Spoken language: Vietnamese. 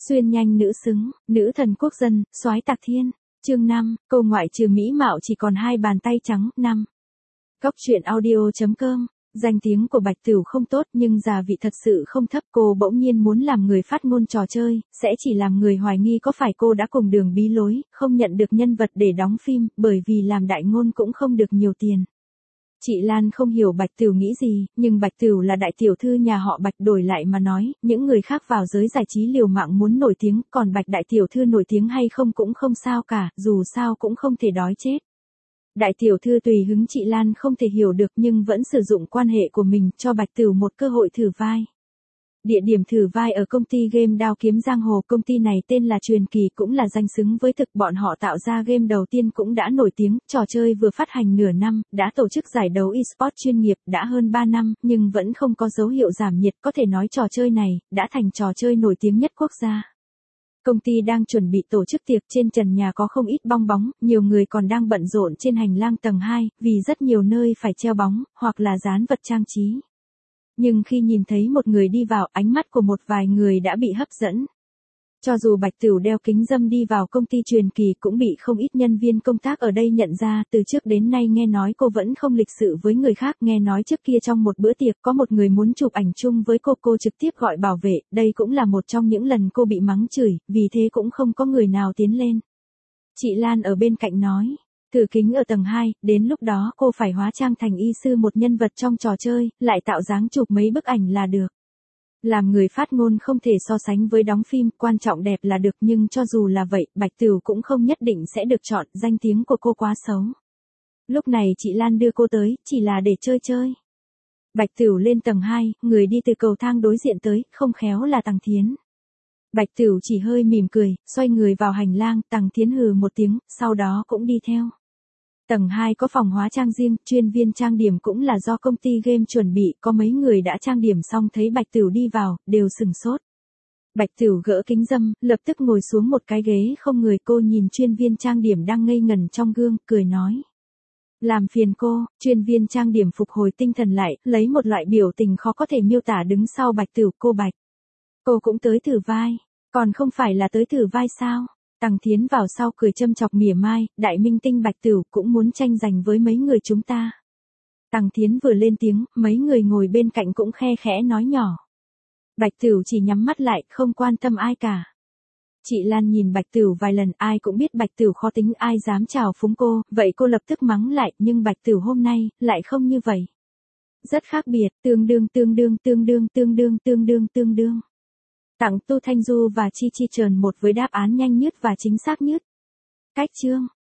Xuyên nhanh nữ xứng, nữ thần quốc dân, soái tạc thiên. Chương 5, cô ngoại trừ mỹ mạo chỉ còn hai bàn tay trắng. 5. Góc truyện audio.com. Danh tiếng của Bạch Tửu không tốt nhưng gia vị thật sự không thấp. Cô bỗng nhiên muốn làm người phát ngôn trò chơi, sẽ chỉ làm người hoài nghi có phải cô đã cùng Đường bí lối, không nhận được nhân vật để đóng phim, bởi vì làm đại ngôn cũng không được nhiều tiền. Chị Lan không hiểu Bạch Tửu nghĩ gì, nhưng Bạch Tửu là đại tiểu thư nhà họ Bạch, đổi lại mà nói, những người khác vào giới giải trí liều mạng muốn nổi tiếng, còn Bạch đại tiểu thư nổi tiếng hay không cũng không sao cả, dù sao cũng không thể đói chết. Đại tiểu thư tùy hứng, chị Lan không thể hiểu được nhưng vẫn sử dụng quan hệ của mình cho Bạch Tửu một cơ hội thử vai. Địa điểm thử vai ở công ty game Đao Kiếm Giang Hồ, công ty này tên là Truyền Kỳ, cũng là danh xứng với thực, bọn họ tạo ra game đầu tiên cũng đã nổi tiếng, trò chơi vừa phát hành nửa năm, đã tổ chức giải đấu eSports chuyên nghiệp, đã hơn 3 năm, nhưng vẫn không có dấu hiệu giảm nhiệt, có thể nói trò chơi này đã thành trò chơi nổi tiếng nhất quốc gia. Công ty đang chuẩn bị tổ chức tiệc, trên trần nhà có không ít bong bóng, nhiều người còn đang bận rộn trên hành lang tầng 2, vì rất nhiều nơi phải treo bóng, hoặc là dán vật trang trí. Nhưng khi nhìn thấy một người đi vào, ánh mắt của một vài người đã bị hấp dẫn. Cho dù Bạch Tửu đeo kính râm đi vào công ty Truyền Kỳ cũng bị không ít nhân viên công tác ở đây nhận ra, từ trước đến nay nghe nói cô vẫn không lịch sự với người khác, nghe nói trước kia trong một bữa tiệc có một người muốn chụp ảnh chung với cô trực tiếp gọi bảo vệ, đây cũng là một trong những lần cô bị mắng chửi, vì thế cũng không có người nào tiến lên. Chị Lan ở bên cạnh nói. Thử kính ở tầng 2, đến lúc đó cô phải hóa trang thành y sư một nhân vật trong trò chơi, lại tạo dáng chụp mấy bức ảnh là được. Làm người phát ngôn không thể so sánh với đóng phim, quan trọng đẹp là được, nhưng cho dù là vậy, Bạch Tửu cũng không nhất định sẽ được chọn, danh tiếng của cô quá xấu. Lúc này chị Lan đưa cô tới, chỉ là để chơi. Bạch Tửu lên tầng 2, người đi từ cầu thang đối diện tới, không khéo là Tằng Thiến. Bạch Tửu chỉ hơi mỉm cười, xoay người vào hành lang, Tằng Thiến hừ một tiếng, sau đó cũng đi theo. Tầng 2 có phòng hóa trang riêng, chuyên viên trang điểm cũng là do công ty game chuẩn bị, có mấy người đã trang điểm xong thấy Bạch Tửu đi vào, đều sừng sốt. Bạch Tửu gỡ kính râm, lập tức ngồi xuống một cái ghế không người, cô nhìn chuyên viên trang điểm đang ngây ngẩn trong gương, cười nói. Làm phiền cô, chuyên viên trang điểm phục hồi tinh thần lại, lấy một loại biểu tình khó có thể miêu tả đứng sau Bạch Tửu, cô Bạch. Cô cũng tới thử vai, còn không phải là tới thử vai sao? Tằng Thiến vào sau cười châm chọc mỉa mai, đại minh tinh Bạch Tửu cũng muốn tranh giành với mấy người chúng ta. Tằng Thiến vừa lên tiếng, mấy người ngồi bên cạnh cũng khe khẽ nói nhỏ. Bạch Tửu chỉ nhắm mắt lại, không quan tâm ai cả. Chị Lan nhìn Bạch Tửu vài lần, ai cũng biết Bạch Tửu khó tính, ai dám chào phúng cô, vậy cô lập tức mắng lại, nhưng Bạch Tửu hôm nay lại không như vậy. Rất khác biệt, tương đương. Tặng Tu Thanh Du và Chi Chi Trần một với đáp án nhanh nhất và chính xác nhất. Cách chương.